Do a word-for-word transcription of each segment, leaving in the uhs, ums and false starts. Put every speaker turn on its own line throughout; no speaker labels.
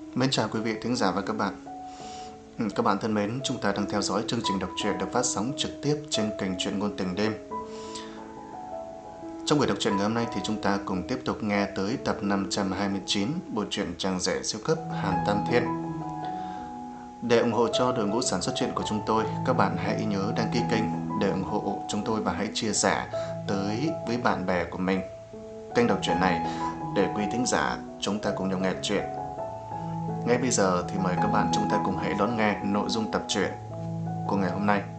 Mến chào quý vị thính giả và các bạn. Các bạn thân mến, chúng ta đang theo dõi chương trình đọc truyện được phát sóng trực tiếp trên kênh Truyện Ngôn Tình Đêm. Trong buổi đọc truyện ngày hôm nay thì chúng ta cùng tiếp tục nghe tới tập năm trăm hai mươi chín bộ truyện Chàng Rể Siêu Cấp Hàn Tam Thiên. Để ủng hộ cho đội ngũ sản xuất truyện của chúng tôi, các bạn hãy nhớ đăng ký kênh để ủng hộ chúng tôi và hãy chia sẻ tới với bạn bè của mình kênh đọc truyện này để quý thính giả chúng ta cùng nhau nghe truyện. Ngay bây giờ thì mời các bạn chúng ta cùng hãy đón nghe nội dung tập truyện của ngày hôm nay.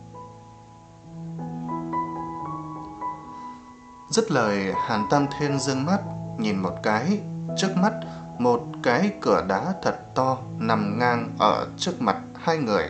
Dứt lời, Hàn Tam Thiên dương mắt nhìn một cái, trước mắt một cái cửa đá thật to nằm ngang ở trước mặt hai người.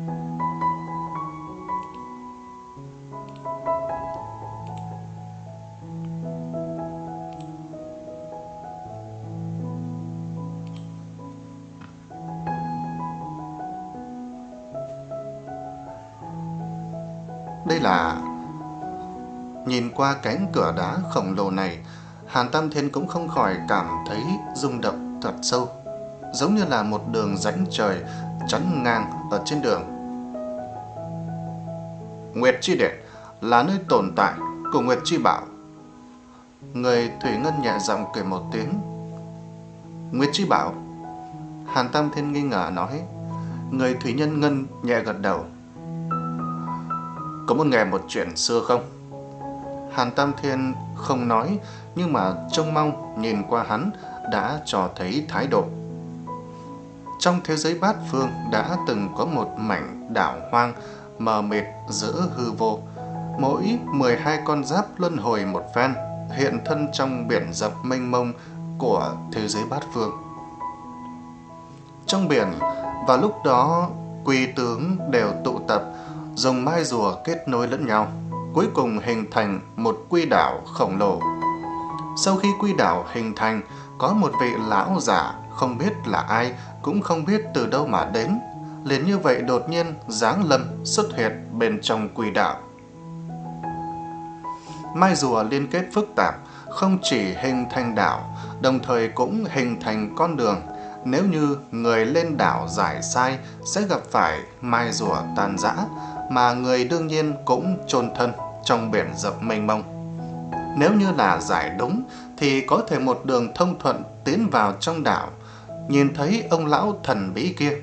Đây là... Nhìn qua cánh cửa đá khổng lồ này, Hàn Tam Thiên cũng không khỏi cảm thấy rung động thật sâu, giống như là một đường rãnh trời chắn ngang ở trên đường. Nguyệt Chi Điện là nơi tồn tại của Nguyệt Chi Bảo. Người Thủy Ngân nhẹ giọng cười một tiếng. Nguyệt Chi Bảo? Hàn Tam Thiên nghi ngờ nói. Người Thủy Nhân Ngân nhẹ gật đầu. Có muốn nghe một chuyện xưa không? Hàn Tam Thiên không nói, nhưng mà trông mong nhìn qua hắn đã cho thấy thái độ. Trong thế giới bát phương đã từng có một mảnh đảo hoang mờ mịt giữa hư vô. Mỗi mười hai con giáp luân hồi một phen, hiện thân trong biển rộng mênh mông của thế giới bát phương. Trong biển, vào lúc đó, quỷ tướng đều tụ tập, dùng mai rùa kết nối lẫn nhau, cuối cùng hình thành một quy đảo khổng lồ. Sau khi quy đảo hình thành, có một vị lão giả không biết là ai, cũng không biết từ đâu mà đến, liền như vậy đột nhiên giáng lâm xuất hiện bên trong quy đảo. Mai rùa liên kết phức tạp, không chỉ hình thành đảo, đồng thời cũng hình thành con đường. Nếu như người lên đảo giải sai sẽ gặp phải mai rùa tan rã, mà người đương nhiên cũng chôn thân trong biển rộng mênh mông. Nếu như là giải đúng thì có thể một đường thông thuận tiến vào trong đảo, nhìn thấy ông lão thần bí kia.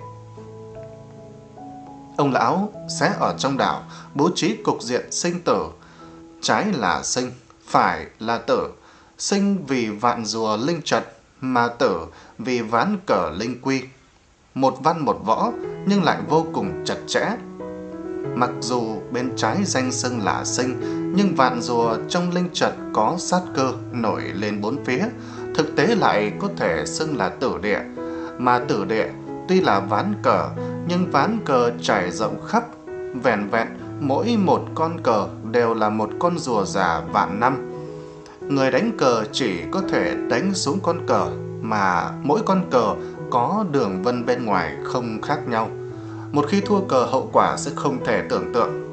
Ông lão sẽ ở trong đảo bố trí cục diện sinh tử, trái là sinh, phải là tử. Sinh vì vạn rùa linh trật, mà tử vì ván cờ linh quy. Một văn một võ nhưng lại vô cùng chặt chẽ. Mặc dù bên trái danh xưng là sinh, nhưng vạn rùa trong linh trật có sát cơ nổi lên bốn phía, thực tế lại có thể xưng là tử địa. Mà tử địa tuy là ván cờ, nhưng ván cờ trải rộng khắp, vẹn vẹn mỗi một con cờ đều là một con rùa già vạn năm. Người đánh cờ chỉ có thể đánh xuống con cờ, mà mỗi con cờ có đường vân bên ngoài không khác nhau. Một khi thua cờ, hậu quả sẽ không thể tưởng tượng.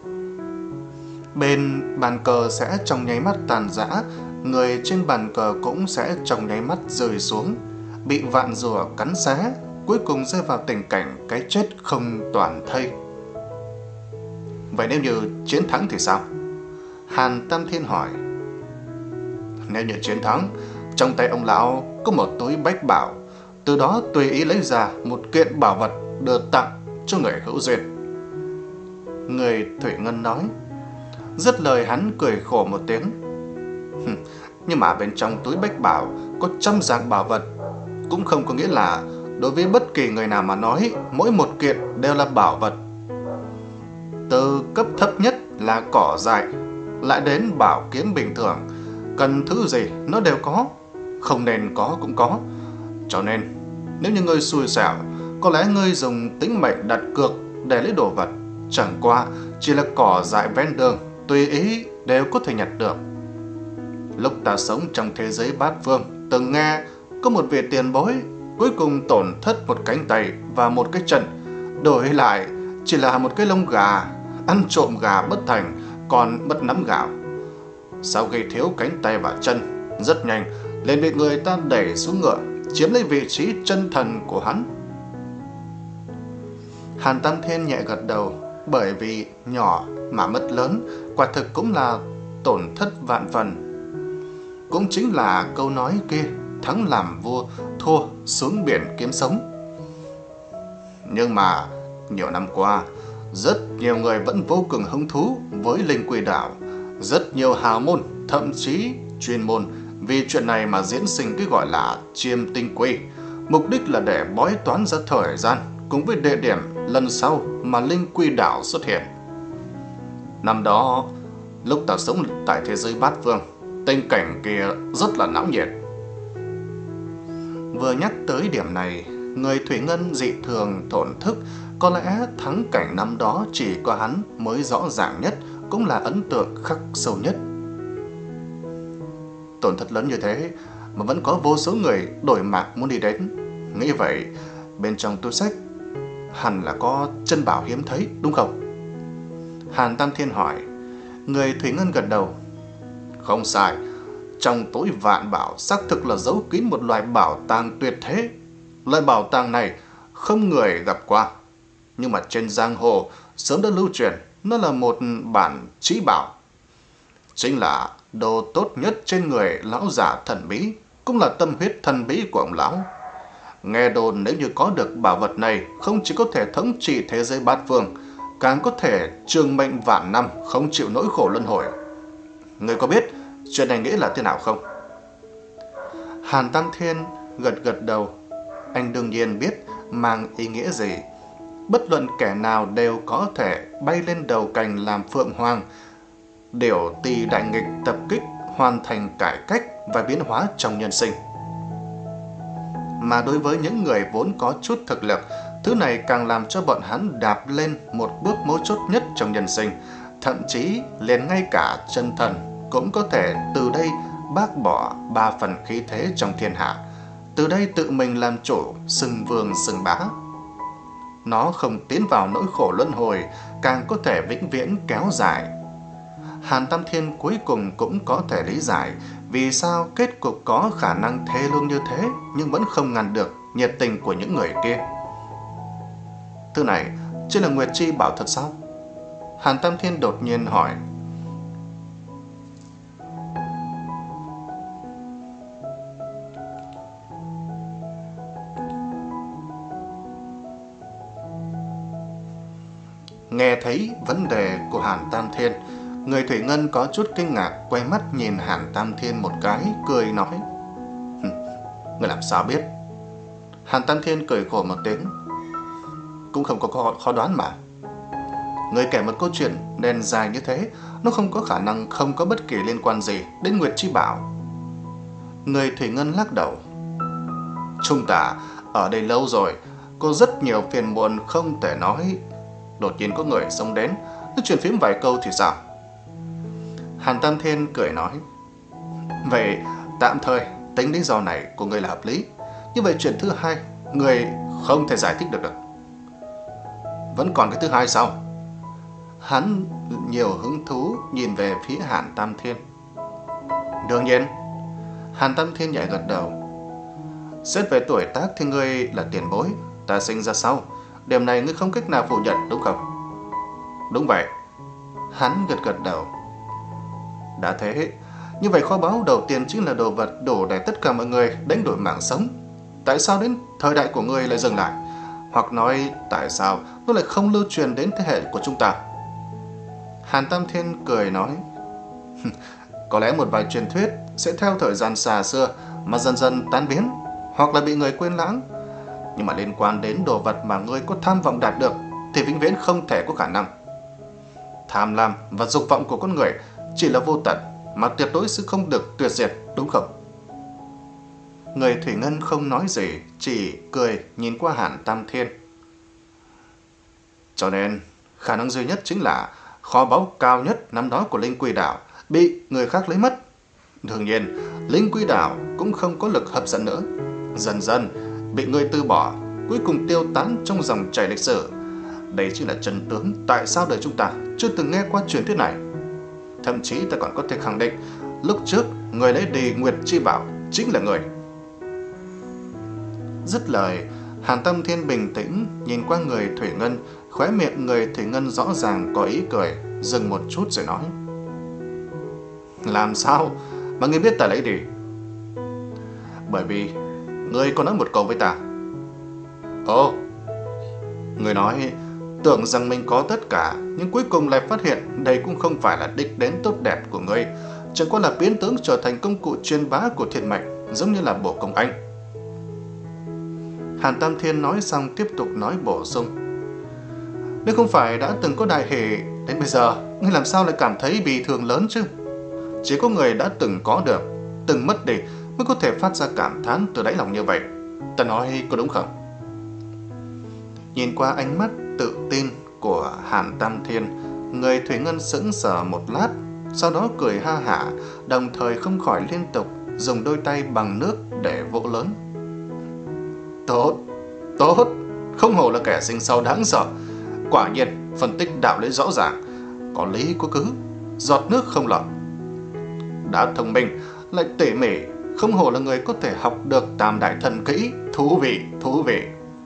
Bên bàn cờ sẽ trong nháy mắt tàn rã, người trên bàn cờ cũng sẽ trong nháy mắt rơi xuống, bị vạn rùa cắn xé, cuối cùng rơi vào tình cảnh cái chết không toàn thây. Vậy nếu như chiến thắng thì sao? Hàn Tam Thiên hỏi. Nếu như chiến thắng, trong tay ông lão có một túi bách bảo, từ đó tùy ý lấy ra một kiện bảo vật đưa tặng cho người hữu duyên. Người Thủy Ngân nói. Dứt lời hắn cười khổ một tiếng. Nhưng mà bên trong túi bách bảo có trăm dạng bảo vật, cũng không có nghĩa là đối với bất kỳ người nào mà nói mỗi một kiện đều là bảo vật. Từ cấp thấp nhất là cỏ dại, lại đến bảo kiếm bình thường, cần thứ gì nó đều có, không nên có cũng có. Cho nên nếu như ngươi xui xẻo, có lẽ ngươi dùng tính mệnh đặt cược để lấy đồ vật, chẳng qua chỉ là cỏ dại ven đường, tùy ý đều có thể nhặt được. Lúc ta sống trong thế giới bát phương, từng nghe có một vị tiền bối cuối cùng tổn thất một cánh tay và một cái chân, đổi lại chỉ là một cái lông gà, ăn trộm gà bất thành còn mất nắm gạo. Sau khi thiếu cánh tay và chân, rất nhanh liền bị người ta đẩy xuống ngựa, chiếm lấy vị trí chân thần của hắn. Hàn Tam Thiên nhẹ gật đầu, bởi vì nhỏ mà mất lớn, quả thực cũng là tổn thất vạn phần. Cũng chính là câu nói kia, thắng làm vua, thua xuống biển kiếm sống. Nhưng mà nhiều năm qua, rất nhiều người vẫn vô cùng hứng thú với linh quỷ đạo. Rất nhiều hào môn, thậm chí chuyên môn vì chuyện này mà diễn sinh cái gọi là chiêm tinh quỷ. Mục đích là để bói toán ra thời gian cùng với địa điểm lần sau mà linh quỷ đạo xuất hiện. Năm đó, lúc ta sống tại thế giới bát phương, tình cảnh kia rất là náo nhiệt. Vừa nhắc tới điểm này, người thủy ngân dị thường thổn thức. Có lẽ thắng cảnh năm đó chỉ có hắn mới rõ ràng nhất, cũng là ấn tượng khắc sâu nhất. Tổn thất lớn như thế mà vẫn có vô số người đổi mạng muốn đi đến. Nghĩ vậy, bên trong túi sách hẳn là có chân bảo hiếm thấy, đúng không? Hàn Tam Thiên hỏi. Người thủy ngân gật đầu. Không sai, trong túi vạn bảo xác thực là giấu kín một loại bảo tàng tuyệt thế. Loại bảo tàng này không người gặp qua, nhưng mà trên giang hồ sớm đã lưu truyền nó là một bản trí bảo. Chính là đồ tốt nhất trên người lão giả thần bí, cũng là tâm huyết thần bí của ông lão. Nghe đồn nếu như có được bảo vật này, không chỉ có thể thống trị thế giới bát phương, càng có thể trường mệnh vạn năm, không chịu nỗi khổ luân hồi. Người có biết chuyện này nghĩa là thế nào không? Hàn Tam Thiên gật gật đầu. Anh đương nhiên biết mang ý nghĩa gì. Bất luận kẻ nào đều có thể bay lên đầu cành làm phượng hoàng, điều tỳ đại nghịch tập kích, hoàn thành cải cách và biến hóa trong nhân sinh. Mà đối với những người vốn có chút thực lực, thứ này càng làm cho bọn hắn đạp lên một bước mấu chốt nhất trong nhân sinh. Thậm chí liền ngay cả chân thần cũng có thể từ đây bác bỏ ba phần khí thế trong thiên hạ, từ đây tự mình làm chủ, xưng vương xưng bá. Nó không tiến vào nỗi khổ luân hồi, càng có thể vĩnh viễn kéo dài. Hàn Tam Thiên cuối cùng cũng có thể lý giải vì sao kết cục có khả năng thê lương như thế, nhưng vẫn không ngăn được nhiệt tình của những người kia. Thứ này chính là Nguyệt Chi bảo thật sao? Hàn Tam Thiên đột nhiên hỏi. Nghe thấy vấn đề của Hàn Tam Thiên, người thủy ngân có chút kinh ngạc, quay mắt nhìn Hàn Tam Thiên một cái, cười nói. Người làm sao biết? Hàn Tam Thiên cười khổ một tiếng. Cũng không có khó, khó đoán mà. Người kể một câu chuyện đen dài như thế, nó không có khả năng không có bất kỳ liên quan gì đến Nguyệt Chi Bảo. Người thủy ngân lắc đầu. Chúng ta ở đây lâu rồi, có rất nhiều phiền muộn không thể nói. Đột nhiên có người xông đến, nói chuyện phím vài câu thì sao? Hàn Tam Thiên cười nói. Vậy tạm thời tính lý do này của người là hợp lý. Như vậy chuyện thứ hai, người không thể giải thích được được. Vẫn còn cái thứ hai sao? Hắn nhiều hứng thú nhìn về phía Hàn Tam Thiên. Đương nhiên. Hàn Tam Thiên nhẹ gật đầu. Xét về tuổi tác thì ngươi là tiền bối, ta sinh ra sau. Điểm này ngươi không cách nào phủ nhận, đúng không? Đúng vậy. Hắn gật gật đầu. Đã thế, như vậy kho báu đầu tiên chính là đồ vật đủ để tất cả mọi người đánh đổi mạng sống. Tại sao đến thời đại của ngươi lại dừng lại? Hoặc nói tại sao nó lại không lưu truyền đến thế hệ của chúng ta? Hàn Tam Thiên cười nói. Có lẽ một vài truyền thuyết sẽ theo thời gian xa xưa mà dần dần tan biến, hoặc là bị người quên lãng. Nhưng mà liên quan đến đồ vật mà ngươi có tham vọng đạt được thì vĩnh viễn không thể có khả năng. Tham lam và dục vọng của con người chỉ là vô tận, mà tuyệt đối sẽ không được tuyệt diệt, đúng không? Người thủy ngân không nói gì, chỉ cười nhìn qua Hàn Tam Thiên. Cho nên khả năng duy nhất chính là kho báu cao nhất năm đó của Linh Quy Đảo bị người khác lấy mất. Đương nhiên Linh Quy Đảo cũng không có lực hấp dẫn nữa, dần dần bị người từ bỏ, cuối cùng tiêu tán trong dòng chảy lịch sử. Đây chính là chân tướng tại sao đời chúng ta chưa từng nghe qua truyền thuyết này. Thậm chí ta còn có thể khẳng định lúc trước người lấy đi Nguyệt Chi Bảo chính là người. Dứt lời, Hàn Tam Thiên bình tĩnh nhìn qua người Thủy Ngân, khóe miệng người Thủy Ngân rõ ràng có ý cười, dừng một chút rồi nói: Làm sao mà ngươi biết ta lấy đi? Bởi vì ngươi có nói một câu với ta. Ồ, ngươi nói tưởng rằng mình có tất cả, nhưng cuối cùng lại phát hiện đây cũng không phải là đích đến tốt đẹp của ngươi, chẳng qua là biến tướng trở thành công cụ truyền bá của thiên mệnh, giống như là Bổ Công Anh. Hàn Tam Thiên nói xong tiếp tục nói bổ sung: Nếu không phải đã từng có đại hỷ, đến bây giờ ngươi làm sao lại cảm thấy bị thương lớn chứ? Chỉ có người đã từng có được, từng mất đi mới có thể phát ra cảm thán từ đáy lòng như vậy. Ta nói có đúng không? Nhìn qua ánh mắt tự tin của Hàn Tam Thiên, người Thủy Ngân sững sờ một lát, sau đó cười ha hả, đồng thời không khỏi liên tục dùng đôi tay bằng nước để vỗ lớn. Tốt, tốt, không hổ là kẻ sinh sau đáng sợ. Quả nhiên, phân tích đạo lý rõ ràng, có lý có cứ, giọt nước không lọt. Đã thông minh, lại tỉ mỉ, không hổ là người có thể học được tam đại thần kỹ. Thú vị, thú vị.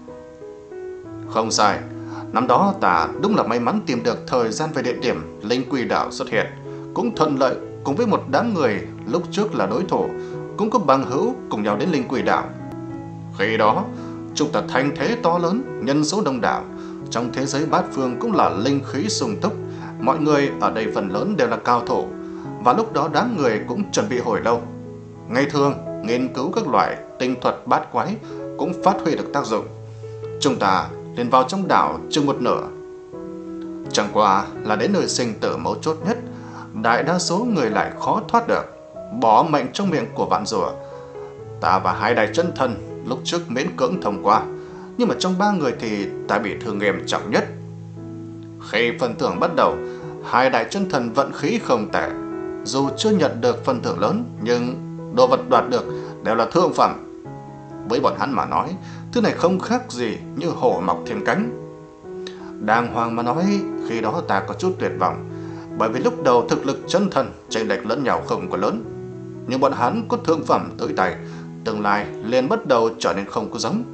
Không sai, năm đó ta đúng là may mắn tìm được thời gian về địa điểm Linh Quỷ Đảo xuất hiện, cũng thuận lợi cùng với một đám người lúc trước là đối thủ, cũng có bằng hữu cùng nhau đến Linh Quỷ Đảo. Khi đó, chúng ta thành thế to lớn, nhân số đông đảo, trong thế giới bát phương cũng là linh khí sung túc, mọi người ở đây phần lớn đều là cao thủ, và lúc đó đám người cũng chuẩn bị hồi lâu. Ngày thường, nghiên cứu các loại tinh thuật bát quái cũng phát huy được tác dụng. Chúng ta liền vào trong đảo chừng một nửa. Chẳng qua là đến nơi sinh tử mấu chốt nhất, đại đa số người lại khó thoát được, bỏ mệnh trong miệng của vạn rùa. Ta và hai đại chân thần lúc trước miễn cưỡng thông qua, nhưng mà trong ba người thì ta bị thương nghiêm trọng nhất. Khi phần thưởng bắt đầu, hai đại chân thần vận khí không tệ, dù chưa nhận được phần thưởng lớn, nhưng đồ vật đoạt được đều là thượng phẩm. Với bọn hắn mà nói, thứ này không khác gì như hổ mọc thêm cánh. Đàng hoàng mà nói, khi đó ta có chút tuyệt vọng, bởi vì lúc đầu thực lực chân thần chênh lệch lẫn nhau không có lớn, nhưng bọn hắn có thượng phẩm tới tay, tương lai liền bắt đầu trở nên không có giống.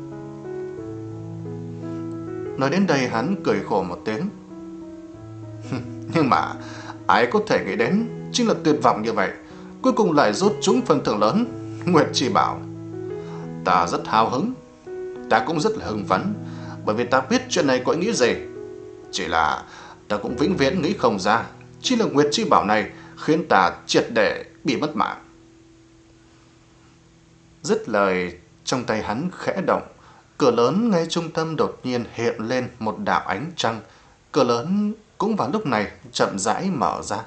Nói đến đây hắn cười khổ một tiếng. Nhưng mà ai có thể nghĩ đến chính là tuyệt vọng như vậy, cuối cùng lại rút trúng phần thưởng lớn, Nguyệt Chi Bảo. Ta rất hào hứng, ta cũng rất là hưng phấn, bởi vì ta biết chuyện này có ý nghĩa gì. Chỉ là ta cũng vĩnh viễn nghĩ không ra, chỉ là Nguyệt Chi Bảo này khiến ta triệt để bị mất mạng. Dứt lời, trong tay hắn khẽ động, cửa lớn ngay trung tâm đột nhiên hiện lên một đạo ánh trăng. Cửa lớn cũng vào lúc này chậm rãi mở ra.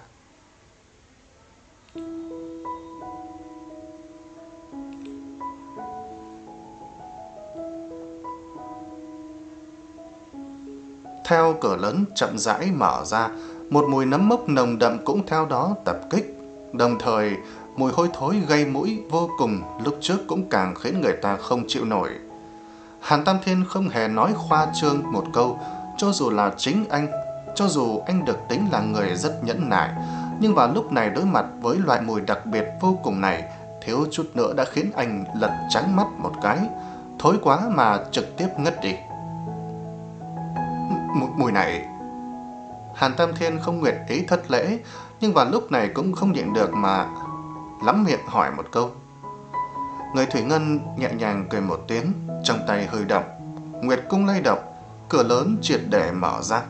Theo cửa lớn chậm rãi mở ra, một mùi nấm mốc nồng đậm cũng theo đó tập kích. Đồng thời, mùi hôi thối gây mũi vô cùng lúc trước cũng càng khiến người ta không chịu nổi. Hàn Tam Thiên không hề nói khoa trương một câu, cho dù là chính anh, cho dù anh được tính là người rất nhẫn nại, nhưng vào lúc này đối mặt với loại mùi đặc biệt vô cùng này, thiếu chút nữa đã khiến anh lật trắng mắt một cái, thối quá mà trực tiếp ngất đi. Mùi này... Hàn Tam Thiên không nguyện ý thất lễ, nhưng vào lúc này cũng không nhịn được mà lắm miệng hỏi một câu. Người Thủy Ngân nhẹ nhàng cười một tiếng, trong tay hơi động, Nguyệt cung lay động, cửa lớn triệt để mở ra.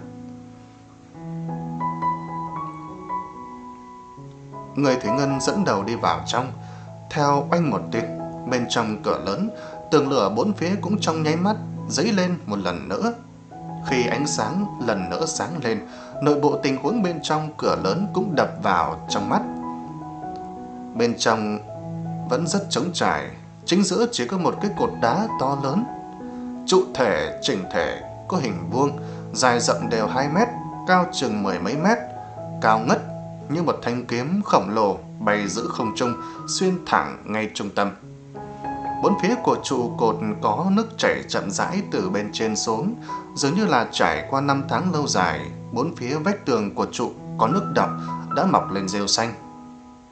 Người Thủy Ngân dẫn đầu đi vào trong, theo oanh một tiếng, bên trong cửa lớn, tường lửa bốn phía cũng trong nháy mắt dấy lên một lần nữa. Khi ánh sáng lần nữa sáng lên, nội bộ tình huống bên trong cửa lớn cũng đập vào trong mắt. Bên trong vẫn rất trống trải, chính giữa chỉ có một cái cột đá to lớn, trụ thể chỉnh thể, có hình vuông, dài rộng đều hai mét, cao chừng mười mấy mét, cao ngất như một thanh kiếm khổng lồ bay giữa không trung, xuyên thẳng ngay trung tâm. Bốn phía của trụ cột có nước chảy chậm rãi từ bên trên xuống, dường như là trải qua năm tháng lâu dài. Bốn phía vách tường của trụ có nước đọng đã mọc lên rêu xanh.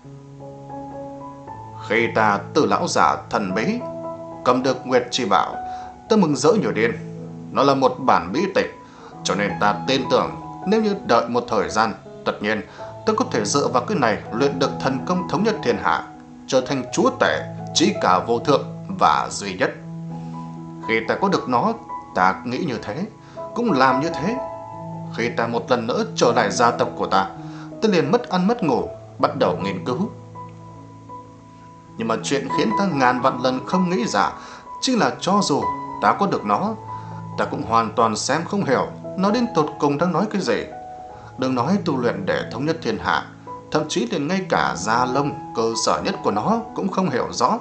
Khi ta từ lão giả thần bí cầm được Nguyệt Chi Bảo, Ta mừng rỡ như điên. Nó là một bản bí tịch, cho nên ta tin tưởng nếu như đợi một thời gian, tất nhiên ta có thể dựa vào cái này luyện được thần công thống nhất thiên hạ, trở thành chúa tể, chí cả vô thượng và duy nhất. Khi ta có được nó, ta nghĩ như thế, cũng làm như thế. Khi ta một lần nữa trở lại gia tộc của ta, ta liền mất ăn mất ngủ, bắt đầu nghiên cứu. Nhưng mà chuyện khiến ta ngàn vạn lần không nghĩ ra chính là cho dù ta có được nó, ta cũng hoàn toàn xem không hiểu nó đến tột cùng đang nói cái gì. Đừng nói tu luyện để thống nhất thiên hạ, thậm chí liền ngay cả da lông cơ sở nhất của nó cũng không hiểu rõ.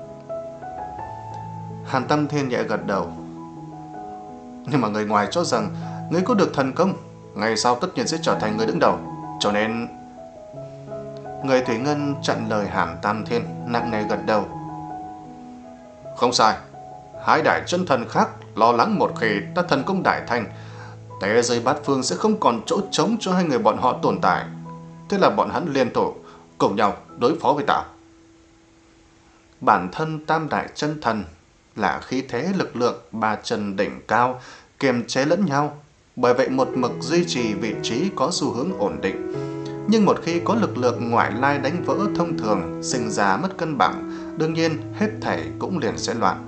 Hàn Tam Thiên nhẹ gật đầu. Nhưng mà người ngoài cho rằng người có được thần công, ngày sau tất nhiên sẽ trở thành người đứng đầu, cho nên... Người Thủy Ngân chặn lời Hàn Tam Thiên, nặng nề gật đầu. Không sai, hai đại chân thần khác lo lắng một khi ta thần công đại thành, thế giới bát phương sẽ không còn chỗ trống cho hai người bọn họ tồn tại. Thế là bọn hắn liên thủ cùng nhau đối phó với ta. Bản thân tam đại chân thần là khí thế lực lượng ba chân đỉnh cao, kiềm chế lẫn nhau, bởi vậy một mực duy trì vị trí có xu hướng ổn định. Nhưng một khi có lực lượng ngoại lai đánh vỡ thông thường, sinh ra mất cân bằng, đương nhiên hết thảy cũng liền sẽ loạn.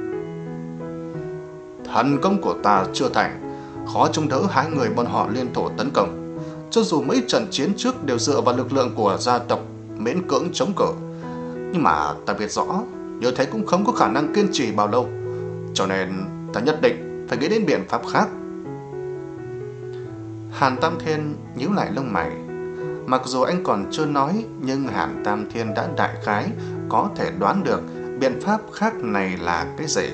Thần công của ta chưa thành, khó chống đỡ hai người bọn họ liên thủ tấn công. Cho dù mấy trận chiến trước đều dựa vào lực lượng của gia tộc miễn cưỡng chống cự, nhưng mà ta biết rõ như thế cũng không có khả năng kiên trì bao lâu, cho nên ta nhất định phải nghĩ đến biện pháp khác. Hàn Tam Thiên nhíu lại lông mày. Mặc dù anh còn chưa nói, nhưng Hàn Tam Thiên đã đại khái có thể đoán được biện pháp khác này là cái gì.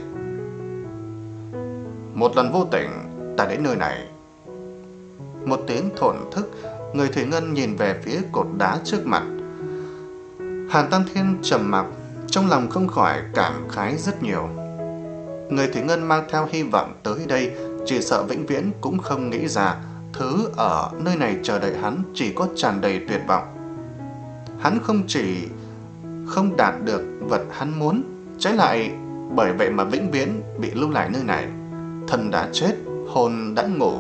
Một lần vô tình, ta đến nơi này. Một tiếng thổn thức, người Thủy Ngân nhìn về phía cột đá trước mặt. Hàn Tam Thiên trầm mặc, trong lòng không khỏi cảm khái rất nhiều. Người Thủy Ngân mang theo hy vọng tới đây, chỉ sợ vĩnh viễn cũng không nghĩ ra thứ ở nơi này chờ đợi hắn chỉ có tràn đầy tuyệt vọng. Hắn không chỉ không đạt được vật hắn muốn, trái lại bởi vậy mà vĩnh viễn bị lưu lại nơi này. Thân đã chết, hồn đã ngủ.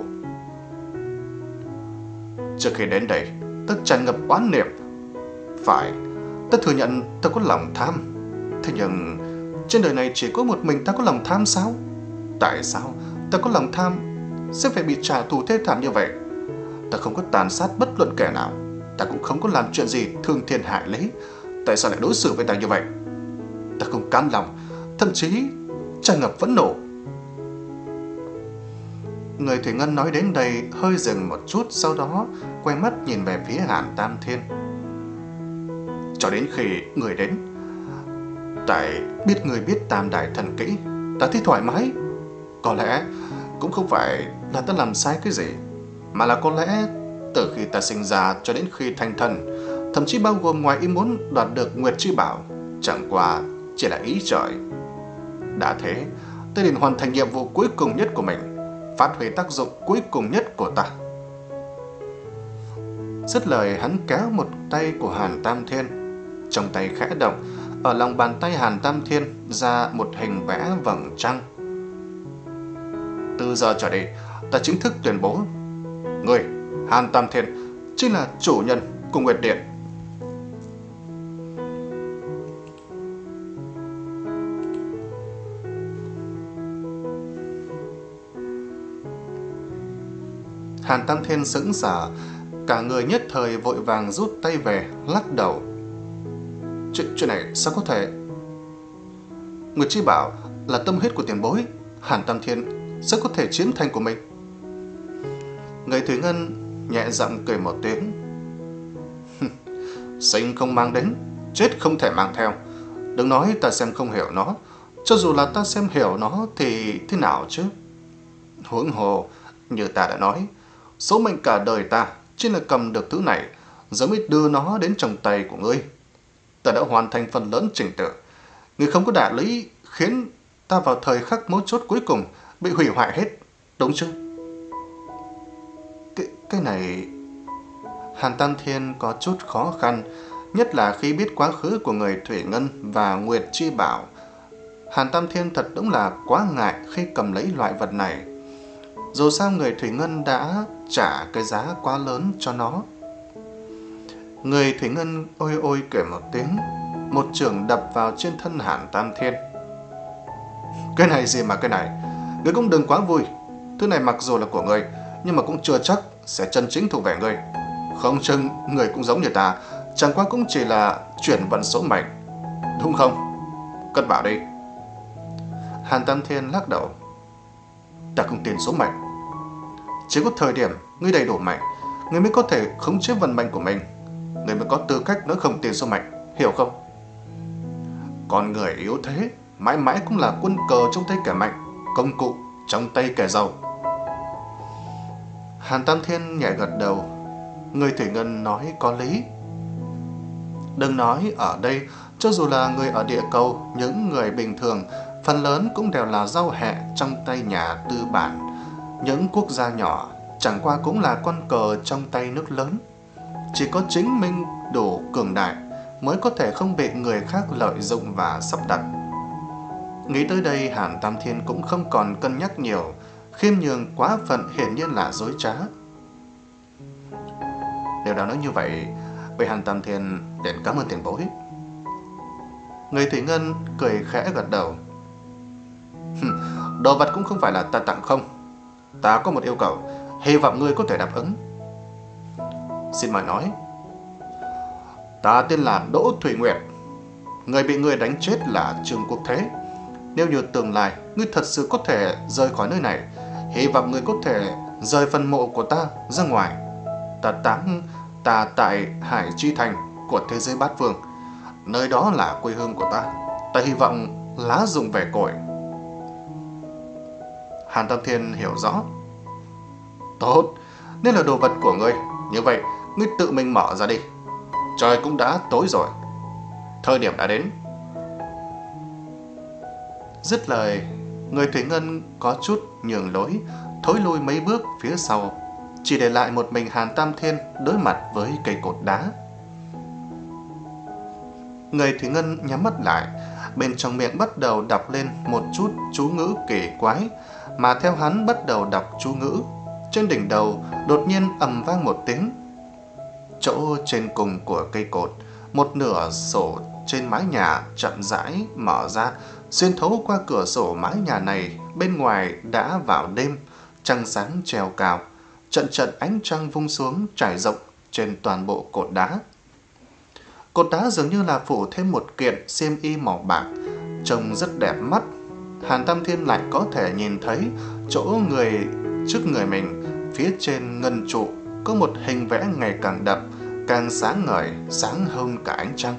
Trước khi đến đây, ta tràn ngập oán niệm. Phải, ta thừa nhận ta có lòng tham. Thế nhưng trên đời này chỉ có một mình ta có lòng tham sao? Tại sao ta có lòng tham sẽ phải bị trả thù thê thảm như vậy? Ta không có tàn sát bất luận kẻ nào, ta cũng không có làm chuyện gì thương thiên hại lý. Tại sao lại đối xử với ta như vậy? Ta không cam lòng, thậm chí tràn ngập phẫn nộ. Người Thủy Ngân nói đến đây hơi dừng một chút, sau đó quay mắt nhìn về phía Hàn Tam Thiên. Cho đến khi người đến, tại biết người biết tam đại thần kỹ, ta thấy thoải mái. Có lẽ cũng không phải là ta làm sai cái gì, mà là có lẽ từ khi ta sinh ra cho đến khi thành thần, thậm chí bao gồm ngoài ý muốn đoạt được Nguyệt Chi Bảo, chẳng qua chỉ là ý trời. Đã thế, ta liền hoàn thành nhiệm vụ cuối cùng nhất của mình, phát huy tác dụng cuối cùng nhất của ta. Dứt lời, hắn kéo một tay của Hàn Tam Thiên, trong tay khẽ động, ở lòng bàn tay Hàn Tam Thiên ra một hình vẽ vầng trăng. Từ giờ trở đi, ta chính thức tuyên bố, người Hàn Tam Thiên chính là chủ nhân của Nguyệt Điện. Hàn Tam Thiên sững sờ, cả người nhất thời vội vàng rút tay về, lắc đầu. Chuyện, chuyện này sao có thể? Nguyệt Chi Bảo là tâm huyết của tiền bối, Hàn Tam Thiên sao có thể chiếm thành của mình? Người Thủy Ngân nhẹ giọng cười một tiếng. Sinh không mang đến, chết không thể mang theo. Đừng nói ta xem không hiểu nó, cho dù là ta xem hiểu nó thì thế nào chứ? Huống hồ, như ta đã nói, số mệnh cả đời ta chỉ là cầm được thứ này, giờ mới đưa nó đến trong tay của ngươi. Ta đã hoàn thành phần lớn trình tự, ngươi không có đạo lý khiến ta vào thời khắc mấu chốt cuối cùng bị hủy hoại hết, đúng chứ? Cái, cái này... Hàn Tam Thiên có chút khó khăn, nhất là khi biết quá khứ của người Thủy Ngân và Nguyệt Chi Bảo. Hàn Tam Thiên thật đúng là quá ngại khi cầm lấy loại vật này. Dù sao người Thủy Ngân đã trả cái giá quá lớn cho nó. Người Thủy Ngân ôi ôi kể một tiếng, một chưởng đập vào trên thân Hàn Tam Thiên. Cái này gì mà cái này, ngươi cũng đừng quá vui. Thứ này mặc dù là của ngươi, nhưng mà cũng chưa chắc sẽ chân chính thuộc về ngươi. Không chừng người cũng giống như ta, chẳng qua cũng chỉ là chuyển vận số mệnh, đúng không? Cất bảo đi. Hàn Tam Thiên lắc đầu. Ta không tin số mệnh. Chỉ có thời điểm ngươi đầy đủ mạnh, ngươi mới có thể khống chế vận mệnh của mình. Ngươi mới có tư cách nói không tin số mệnh, hiểu không? Con người yếu thế mãi mãi cũng là quân cờ trong tay kẻ mạnh, công cụ trong tay kẻ giàu. Hàn Tam Thiên nhẹ gật đầu. Người Thủy Ngân nói có lý. Đừng nói ở đây, cho dù là người ở địa cầu, những người bình thường phần lớn cũng đều là rau hẹ trong tay nhà tư bản. Những quốc gia nhỏ chẳng qua cũng là con cờ trong tay nước lớn. Chỉ có chính mình đủ cường đại mới có thể không bị người khác lợi dụng và sắp đặt. Nghĩ tới đây, Hàn Tam Thiên cũng không còn cân nhắc nhiều. Khiêm nhường quá phận hiển nhiên là dối trá. Nếu đã nói như vậy, vậy Hàn Tam Thiên đến cảm ơn tiền bối. Người Thủy Ngân cười khẽ gật đầu. Đồ vật cũng không phải là ta tặng không. Ta có một yêu cầu, hy vọng ngươi có thể đáp ứng. Xin mời nói. Ta tên là Đỗ Thủy Nguyệt. Người bị ngươi đánh chết là Trương Quốc Thế. Nếu như tương lai ngươi thật sự có thể rời khỏi nơi này, hy vọng ngươi có thể rời phần mộ của ta ra ngoài. Ta táng ta tại Hải Chi Thành của thế giới bát phương. Nơi đó là quê hương của ta. Ta hy vọng lá rụng về cội. Hàn Tam Thiên hiểu rõ. Tốt, nếu là đồ vật của ngươi, như vậy ngươi tự mình mở ra đi. Trời cũng đã tối rồi, thời điểm đã đến. Dứt lời, người Thủy Ngân có chút nhường lối, thối lui mấy bước phía sau, chỉ để lại một mình Hàn Tam Thiên đối mặt với cây cột đá. Người Thủy Ngân nhắm mắt lại, bên trong miệng bắt đầu đọc lên một chút chú ngữ kỳ quái, mà theo hắn bắt đầu đọc chú ngữ, trên đỉnh đầu đột nhiên ầm vang một tiếng. Chỗ trên cùng của cây cột, một nửa sổ trên mái nhà chậm rãi mở ra, xuyên thấu qua cửa sổ mái nhà này. Bên ngoài đã vào đêm, trăng sáng treo cao, trận trận ánh trăng vung xuống trải rộng trên toàn bộ cột đá. Cột đá dường như là phủ thêm một kiện xiêm y màu bạc, trông rất đẹp mắt. Hàn Tam Thiên lại có thể nhìn thấy chỗ người trước người mình, phía trên ngân trụ có một hình vẽ ngày càng đậm, càng sáng ngời, sáng hơn cả ánh trăng.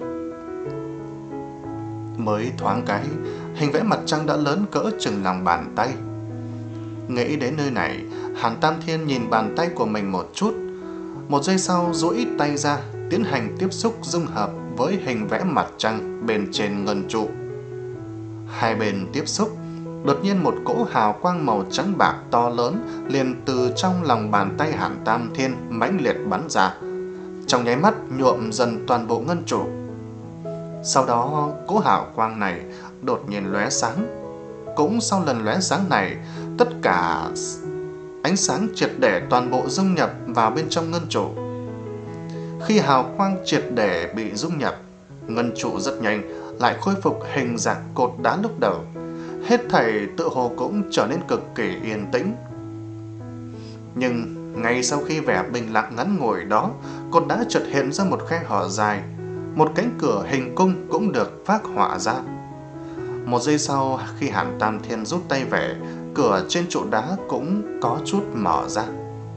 Mới thoáng cái, hình vẽ mặt trăng đã lớn cỡ chừng lòng bàn tay. Nghĩ đến nơi này, Hàn Tam Thiên nhìn bàn tay của mình một chút. Một giây sau duỗi tay ra, tiến hành tiếp xúc dung hợp với hình vẽ mặt trăng bên trên ngân trụ. Hai bên tiếp xúc, đột nhiên một cỗ hào quang màu trắng bạc to lớn liền từ trong lòng bàn tay Hàn Tam Thiên mãnh liệt bắn ra, trong nháy mắt nhuộm dần toàn bộ ngân trụ. Sau đó cỗ hào quang này đột nhiên lóe sáng. Cũng sau lần lóe sáng này, tất cả ánh sáng triệt để toàn bộ dung nhập vào bên trong ngân trụ. Khi hào quang triệt để bị dung nhập, ngân trụ rất nhanh lại khôi phục hình dạng cột đá lúc đầu. Hết thảy tự hồ cũng trở nên cực kỳ yên tĩnh. Nhưng ngay sau khi vẻ bình lặng ngắn ngủi đó, cột đá chợt hiện ra một khe hở dài. Một cánh cửa hình cung cũng được phác họa ra. Một giây sau, khi Hàn Tam Thiên rút tay về, cửa trên trụ đá cũng có chút mở ra.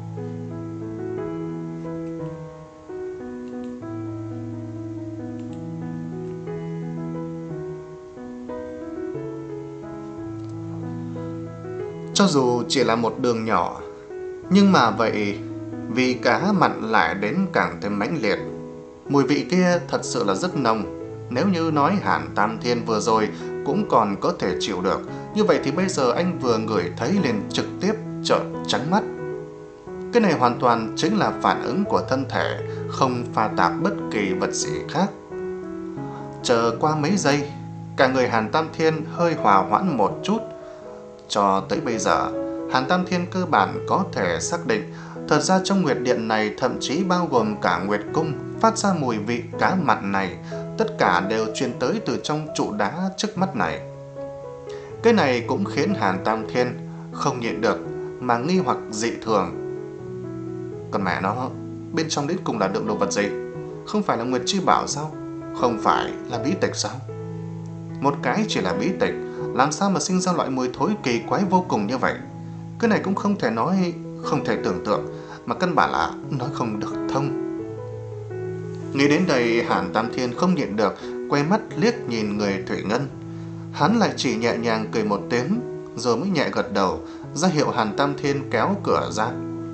Cho dù chỉ là một đường nhỏ, nhưng mà vậy vì cá mặn lại đến càng thêm mãnh liệt. Mùi vị kia thật sự là rất nồng. Nếu như nói Hàn Tam Thiên vừa rồi cũng còn có thể chịu được, như vậy thì bây giờ anh vừa ngửi thấy liền trực tiếp trợn trắng mắt. Cái này hoàn toàn chính là phản ứng của thân thể, không pha tạp bất kỳ vật gì khác. Chờ qua mấy giây, Cả người Hàn Tam Thiên hơi hòa hoãn một chút. Cho tới bây giờ, Hàn Tam Thiên cơ bản có thể xác định thật ra trong Nguyệt Điện này, thậm chí bao gồm cả Nguyệt Cung, phát ra mùi vị cá mặn này, tất cả đều truyền tới từ trong trụ đá trước mắt này. Cái này cũng khiến Hàn Tam Thiên không nhịn được mà nghi hoặc dị thường. Còn mẹ nó, bên trong đến cùng là đựng đồ vật gì? Không phải là Nguyệt Chi Bảo sao? Không phải là bí tịch sao? Một cái chỉ là bí tịch, làm sao mà sinh ra loại mùi thối kỳ quái vô cùng như vậy? Cái này cũng không thể nói, không thể tưởng tượng, mà căn bản là nói không được thông. Nghĩ đến đây, Hàn Tam Thiên không nhịn được, quay mắt liếc nhìn người Thủy Ngân. Hắn lại chỉ nhẹ nhàng cười một tiếng, rồi mới nhẹ gật đầu, ra hiệu Hàn Tam Thiên kéo cửa ra.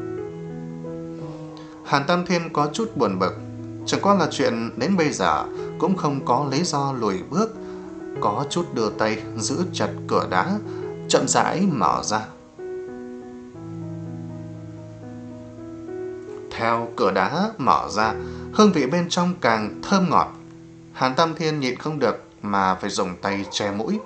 Hàn Tam Thiên có chút buồn bực, chẳng qua là chuyện đến bây giờ cũng không có lý do lùi bước, có chút đưa tay giữ chặt cửa đá, chậm rãi mở ra. Theo cửa đá mở ra, hương vị bên trong càng thơm ngọt. Hàn Tam Thiên nhịn không được mà phải dùng tay che mũi.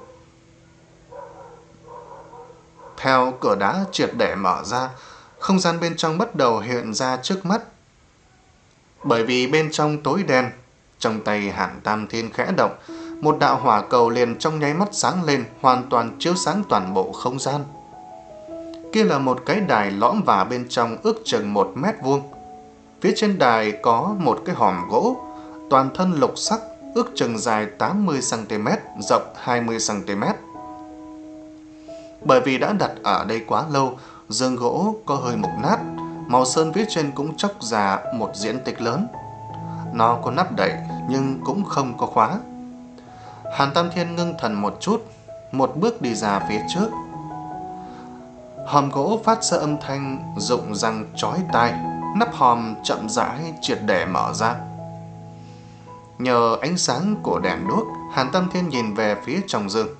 Theo cửa đá triệt để mở ra, không gian bên trong bắt đầu hiện ra trước mắt. Bởi vì bên trong tối đen, trong tay Hàn Tam Thiên khẽ động, một đạo hỏa cầu liền trong nháy mắt sáng lên, hoàn toàn chiếu sáng toàn bộ không gian. Kia là một cái đài lõm vào bên trong ước chừng một mét vuông. Phía trên đài có một cái hòm gỗ, toàn thân lục sắc, ước chừng dài tám mươi xăng ti mét, rộng hai mươi xăng ti mét. Bởi vì đã đặt ở đây quá lâu, giường gỗ có hơi mục nát, màu sơn phía trên cũng chóc ra một diện tích lớn. Nó có nắp đậy nhưng cũng không có khóa. Hàn Tam Thiên ngưng thần một chút, một bước đi ra phía trước. Hòm gỗ phát ra âm thanh rụng răng chói tai, nắp hòm chậm rãi triệt để mở ra. Nhờ ánh sáng của đèn đuốc, Hàn Tam Thiên nhìn về phía trong giường.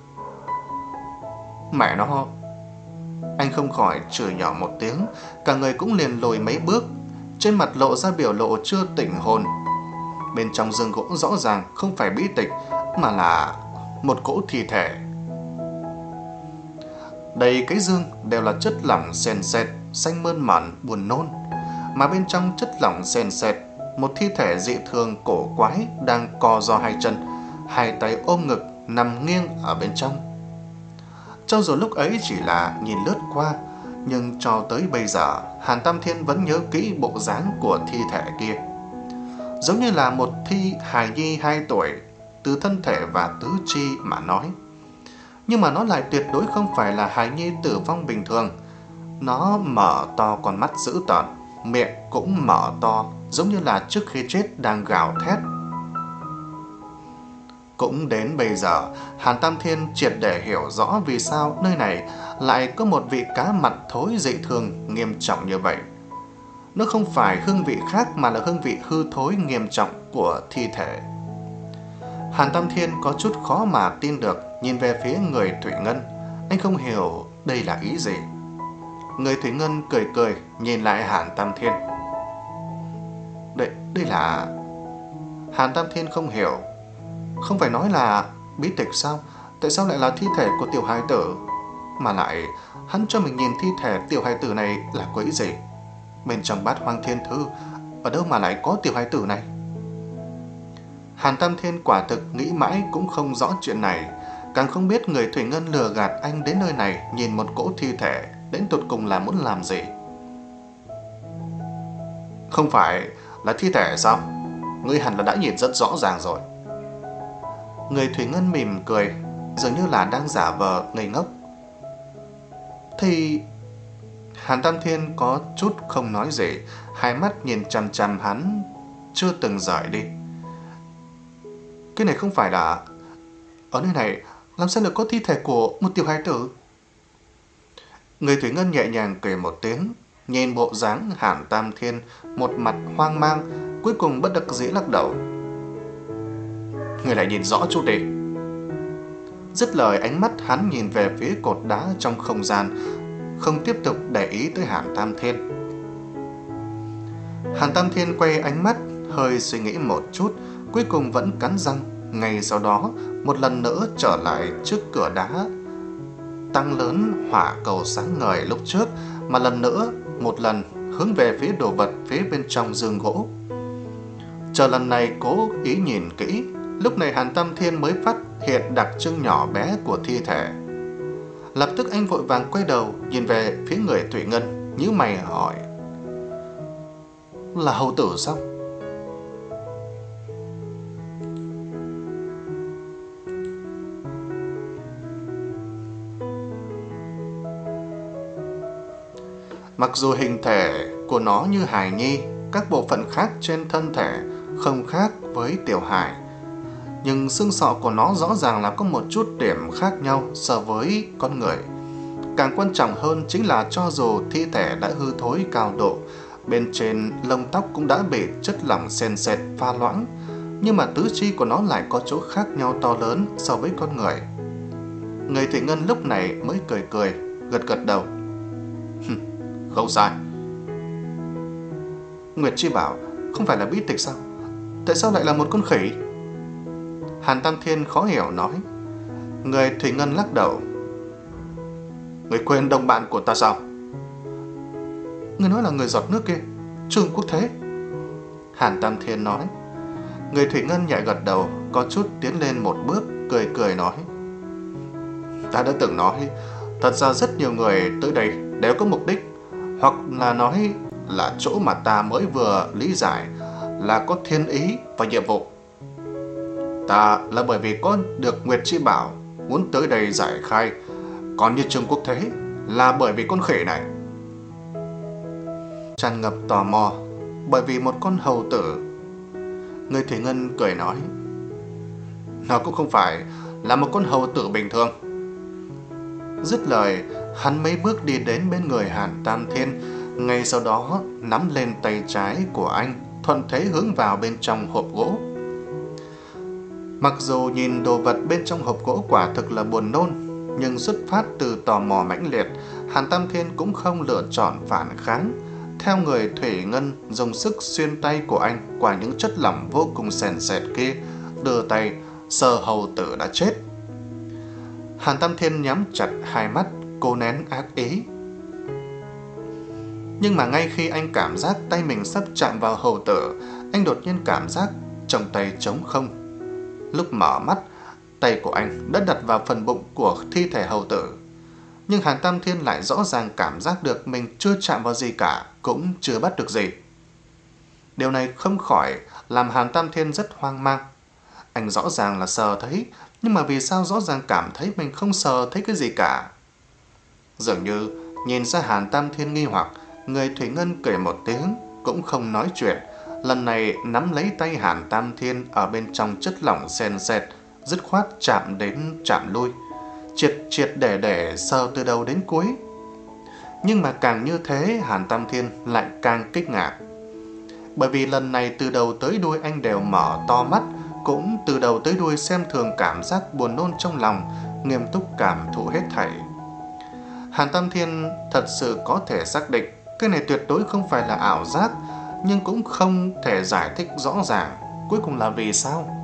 Mẹ nó! Anh không khỏi chửi nhỏ một tiếng, cả người cũng liền lùi mấy bước, trên mặt lộ ra biểu lộ chưa tỉnh hồn. Bên trong giường gỗ rõ ràng không phải bí tịch, mà là một cỗ thi thể. Đầy cái giường đều là chất lỏng sền sệt, xanh mơn mởn buồn nôn, mà bên trong chất lỏng sền sệt, một thi thể dị thường cổ quái đang co ro hai chân, hai tay ôm ngực nằm nghiêng ở bên trong. Cho dù lúc ấy chỉ là nhìn lướt qua, nhưng cho tới bây giờ, Hàn Tam Thiên vẫn nhớ kỹ bộ dáng của thi thể kia. Giống như là một thi hài nhi hai tuổi, từ thân thể và tứ chi mà nói. Nhưng mà nó lại tuyệt đối không phải là hài nhi tử vong bình thường. Nó mở to con mắt dữ tợn, miệng cũng mở to, giống như là trước khi chết đang gào thét. Cũng đến bây giờ, Hàn Tam Thiên triệt để hiểu rõ vì sao nơi này lại có một vị cá mặn thối dị thường nghiêm trọng như vậy. Nó không phải hương vị khác mà là hương vị hư thối nghiêm trọng của thi thể. Hàn Tam Thiên có chút khó mà tin được, nhìn về phía người Thủy Ngân. Anh không hiểu đây là ý gì. Người Thủy Ngân cười cười nhìn lại Hàn Tam Thiên. Đây, đây là... Hàn Tam Thiên không hiểu. Không phải nói là bí tịch sao? Tại sao lại là thi thể của tiểu hài tử? Mà lại hắn cho mình nhìn thi thể tiểu hài tử này là quỷ gì? Bên trong Bát Hoang Thiên Thư, ở đâu mà lại có tiểu hài tử này? Hàn Tam Thiên quả thực nghĩ mãi cũng không rõ chuyện này, càng không biết người Thủy Ngân lừa gạt anh đến nơi này nhìn một cỗ thi thể, đến tột cùng là muốn làm gì? Không phải là thi thể sao? Ngươi hẳn là đã nhìn rất rõ ràng rồi. Người Thủy Ngân mỉm cười, dường như là đang giả vờ ngây ngốc. Thì... Hàn Tam Thiên có chút không nói gì, hai mắt nhìn chằm chằm hắn, chưa từng rời đi. Cái này không phải là... Ở nơi này, làm sao được có thi thể của một tiểu hài tử? Người Thủy Ngân nhẹ nhàng cười một tiếng, nhìn bộ dáng Hàn Tam Thiên, một mặt hoang mang, cuối cùng bất đắc dĩ lắc đầu. Người lại nhìn rõ chút đi. Dứt lời, ánh mắt hắn nhìn về phía cột đá trong không gian, không tiếp tục để ý tới Hàn Tam Thiên. Hàn Tam Thiên quay ánh mắt, hơi suy nghĩ một chút, cuối cùng vẫn cắn răng, Ngay sau đó, một lần nữa trở lại trước cửa đá tăng lớn hỏa cầu sáng ngời lúc trước, mà lần nữa một lần hướng về phía đồ vật phía bên trong giường gỗ. Chờ lần này cố ý nhìn kỹ, lúc này Hàn Tam Thiên mới phát hiện đặc trưng nhỏ bé của thi thể. Lập tức anh vội vàng quay đầu nhìn về phía người Thủy Ngân, nhíu mày hỏi: là hầu tử sao? Mặc dù hình thể của nó như hài nhi, các bộ phận khác trên thân thể không khác với tiểu hài, nhưng xương sọ của nó rõ ràng là có một chút điểm khác nhau so với con người. Càng quan trọng hơn chính là cho dù thi thể đã hư thối cao độ, bên trên lông tóc cũng đã bị chất lỏng sền sệt pha loãng, nhưng mà tứ chi của nó lại có chỗ khác nhau to lớn so với con người. Người Thủy Ngân lúc này mới cười cười, gật gật đầu. Không sai. Nguyệt Chi bảo không phải là bí tịch sao? Tại sao lại là một con khỉ? Hàn Tam Thiên khó hiểu nói. Người Thủy Ngân lắc đầu. Người quên đồng bạn của ta sao? Người nói là người giọt nước kia, Trương Quốc Thế. Hàn Tam Thiên nói. Người Thủy Ngân nhẹ gật đầu, có chút tiến lên một bước, cười cười nói. Ta đã từng nói, thật ra rất nhiều người tới đây đều có mục đích, hoặc là nói là chỗ mà ta mới vừa lý giải là có thiên ý và nhiệm vụ. Ta là bởi vì có được Nguyệt Chi bảo muốn tới đây giải khai, còn như Trương Quốc Thế là bởi vì con khỉ này. Tràn ngập tò mò bởi vì một con hầu tử. Người Thủy Ngân cười nói. Nó cũng không phải là một con hầu tử bình thường. Dứt lời, hắn mấy bước đi đến bên người Hàn Tam Thiên, ngay sau đó nắm lên tay trái của anh, thuận thế hướng vào bên trong hộp gỗ. Mặc dù nhìn đồ vật bên trong hộp gỗ quả thực là buồn nôn, nhưng xuất phát từ tò mò mãnh liệt, Hàn Tam Thiên cũng không lựa chọn phản kháng. Theo người Thủy Ngân dùng sức xuyên tay của anh qua những chất lỏng vô cùng sền sệt kia, đưa tay sờ hầu tử đã chết. Hàn Tam Thiên nhắm chặt hai mắt, cố nén ác ý. Nhưng mà ngay khi anh cảm giác tay mình sắp chạm vào hầu tử, anh đột nhiên cảm giác trong tay trống không. Lúc mở mắt, tay của anh đã đặt vào phần bụng của thi thể hầu tử. Nhưng Hàn Tam Thiên lại rõ ràng cảm giác được mình chưa chạm vào gì cả, cũng chưa bắt được gì. Điều này không khỏi làm Hàn Tam Thiên rất hoang mang. Anh rõ ràng là sờ thấy, nhưng mà vì sao rõ ràng cảm thấy mình không sờ thấy cái gì cả? Dường như nhìn ra Hàn Tam Thiên nghi hoặc, người Thủy Ngân cười một tiếng, cũng không nói chuyện. Lần này nắm lấy tay Hàn Tam Thiên ở bên trong chất lỏng sền sệt, dứt khoát chạm đến chạm lui, triệt triệt để để sờ từ đầu đến cuối. Nhưng mà càng như thế, Hàn Tam Thiên lại càng kích ngạc. Bởi vì lần này từ đầu tới đuôi anh đều mở to mắt, cũng từ đầu tới đuôi xem thường cảm giác buồn nôn trong lòng, nghiêm túc cảm thụ hết thảy. Hàn Tam Thiên thật sự có thể xác định cái này tuyệt đối không phải là ảo giác, nhưng cũng không thể giải thích rõ ràng cuối cùng là vì sao.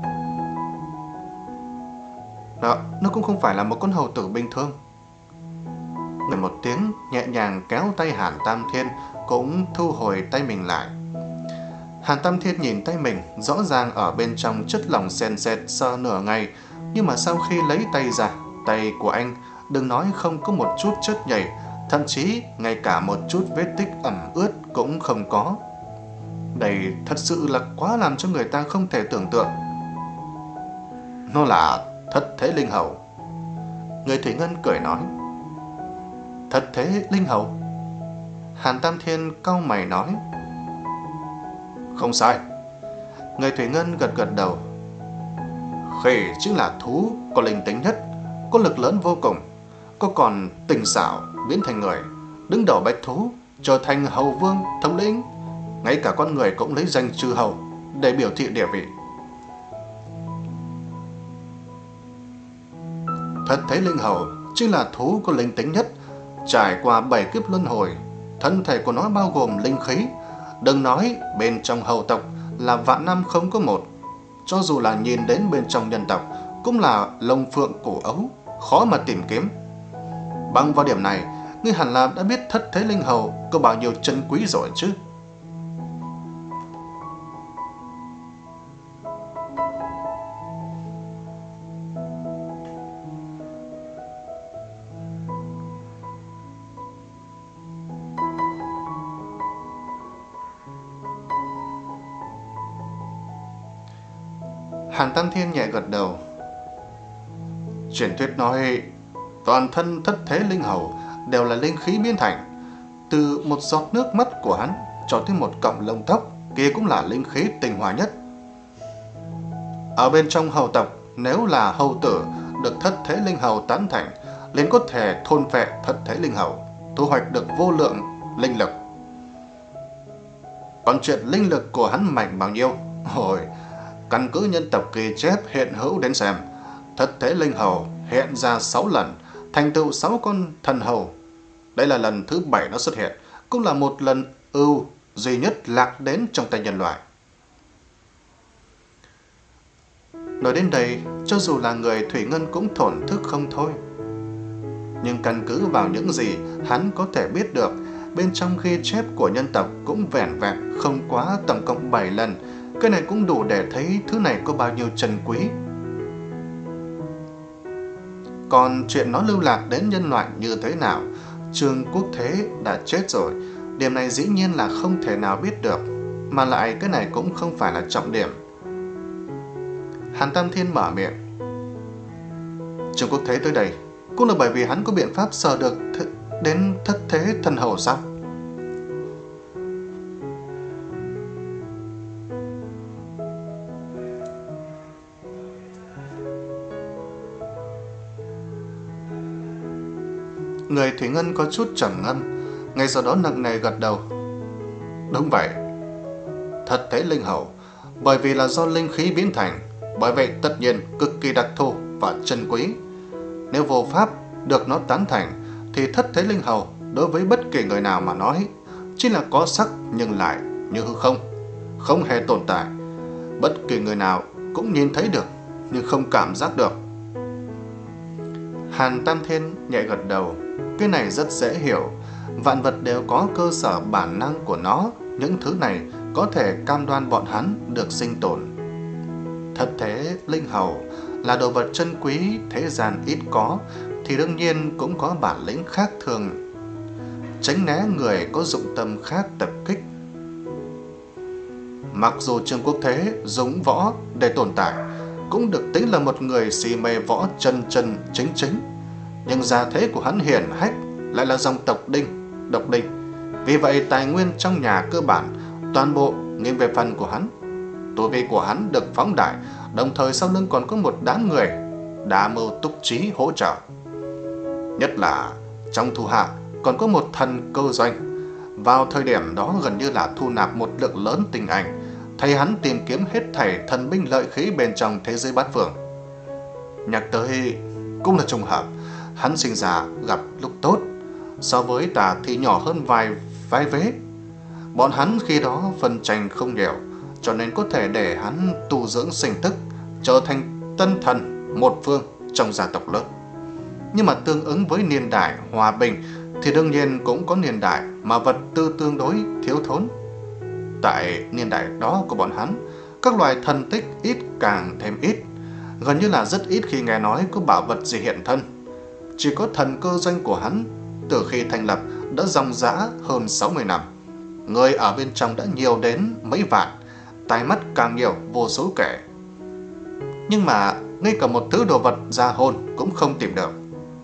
Đó, nó cũng không phải là một con hầu tử bình thường. Người một tiếng nhẹ nhàng kéo tay Hàn Tam Thiên, cũng thu hồi tay mình lại. Hàn Tam Thiên nhìn tay mình, rõ ràng ở bên trong chất lỏng sền sệt sờ nửa ngày, nhưng mà sau khi lấy tay ra, tay của anh đừng nói không có một chút chất nhầy, thậm chí ngay cả một chút vết tích ẩm ướt cũng không có. Đây thật sự là quá làm cho người ta không thể tưởng tượng. Nó là thất thế linh hầu. Người Thủy Ngân cười nói. Thất thế linh hầu? Hàn Tam Thiên cau mày nói. Không sai. Người Thủy Ngân gật gật đầu. Khỉ chính là thú có linh tính nhất, có lực lớn vô cùng, có còn tình xảo biến thành người, đứng đầu bách thú, trở thành hầu vương thống lĩnh. Ngay cả con người cũng lấy danh chư hầu để biểu thị địa vị. Thất thế linh hầu chính là thú có linh tính nhất, trải qua bảy kiếp luân hồi, thân thể của nó bao gồm linh khí, đừng nói bên trong hầu tộc là vạn năm không có một. cho dù là nhìn đến bên trong nhân tộc, cũng là lông phượng cổ ấu, khó mà tìm kiếm. Bằng vào điểm này, ngươi hẳn là đã biết thất thế linh hầu có bao nhiêu chân quý rồi chứ. Hàn Tam Thiên nhẹ gật đầu. Truyền thuyết nói toàn thân thất thế linh hầu đều là linh khí biến thành, từ một giọt nước mắt của hắn cho tới một cọng lông tóc kia cũng là linh khí tinh hoa nhất. Ở bên trong hầu tộc, nếu là hầu tử được thất thế linh hầu tán thành, liền có thể thôn phệ thất thế linh hầu, thu hoạch được vô lượng linh lực. Còn chuyện linh lực của hắn mạnh bao nhiêu, hồi căn cứ nhân tộc ghi chép hiện hữu đến xem, thất thế linh hầu hiện ra sáu lần, thành tựu sáu con thần hầu. Đây là lần thứ bảy nó xuất hiện, cũng là một lần ưu duy nhất lạc đến trong tay nhân loại. Nói đến đây, cho dù là người Thủy Ngân cũng thổn thức không thôi. Nhưng căn cứ vào những gì hắn có thể biết được, bên trong ghi chép của nhân tộc cũng vẻn vẹn không quá tổng cộng bảy lần. Cái này cũng đủ để thấy thứ này có bao nhiêu trân quý. Còn chuyện nó lưu lạc đến nhân loại như thế nào, Trương Quốc Thế đã chết rồi, điểm này dĩ nhiên là không thể nào biết được. Mà lại cái này cũng không phải là trọng điểm. Hàn Tam Thiên mở miệng. Trương Quốc Thế tới đây cũng là bởi vì hắn có biện pháp sờ được th đến thất thế thần hầu sao? Người Thủy Ngân có chút trầm ngâm, ngay sau đó nặng nề gật đầu. Đúng vậy, thất thế linh hầu, bởi vì là do linh khí biến thành, bởi vậy tất nhiên cực kỳ đặc thù và chân quý. Nếu vô pháp được nó tán thành, thì thất thế linh hầu đối với bất kỳ người nào mà nói chỉ là có sắc nhưng lại như hư không, không hề tồn tại. Bất kỳ người nào cũng nhìn thấy được nhưng không cảm giác được. Hàn Tam Thiên nhẹ gật đầu. Cái này rất dễ hiểu. Vạn vật đều có cơ sở bản năng của nó. Những thứ này có thể cam đoan bọn hắn được sinh tồn. Thất thế linh hầu là đồ vật chân quý thế gian ít có, thì đương nhiên cũng có bản lĩnh khác thường, tránh né người có dụng tâm khác tập kích. Mặc dù Trương Quốc Thế dũng võ để tồn tại, cũng được tính là một người si mê võ chân chân chính chính, nhưng gia thế của hắn hiển hách lại là dòng tộc Đinh, độc Đinh. Vì vậy tài nguyên trong nhà cơ bản toàn bộ nghiêng về phần của hắn. Tu vi của hắn được phóng đại, đồng thời sau lưng còn có một đám người đa mưu túc trí hỗ trợ. Nhất là trong thủ hạ còn có một thần cơ doanh, vào thời điểm đó gần như là thu nạp một lượng lớn tinh anh, thầy hắn tìm kiếm hết thảy thần binh lợi khí bên trong thế giới bát phương. Nhắc tới cũng là trùng hợp, hắn sinh ra gặp lúc tốt, so với ta thì nhỏ hơn vài vài vế. Bọn hắn khi đó phân tranh không nhiều, cho nên có thể để hắn tu dưỡng sinh thức, trở thành tân thần một phương trong gia tộc lớn. Nhưng mà tương ứng với niên đại hòa bình thì đương nhiên cũng có niên đại mà vật tư tương đối thiếu thốn. Tại niên đại đó của bọn hắn, các loài thần tích ít càng thêm ít, gần như là rất ít khi nghe nói có bảo vật gì hiện thân. Chỉ có thần cơ doanh của hắn từ khi thành lập đã dòng dã hơn sáu mươi năm, người ở bên trong đã nhiều đến mấy vạn, tai mắt càng nhiều vô số kể. Nhưng mà ngay cả một thứ đồ vật ra hồn cũng không tìm được.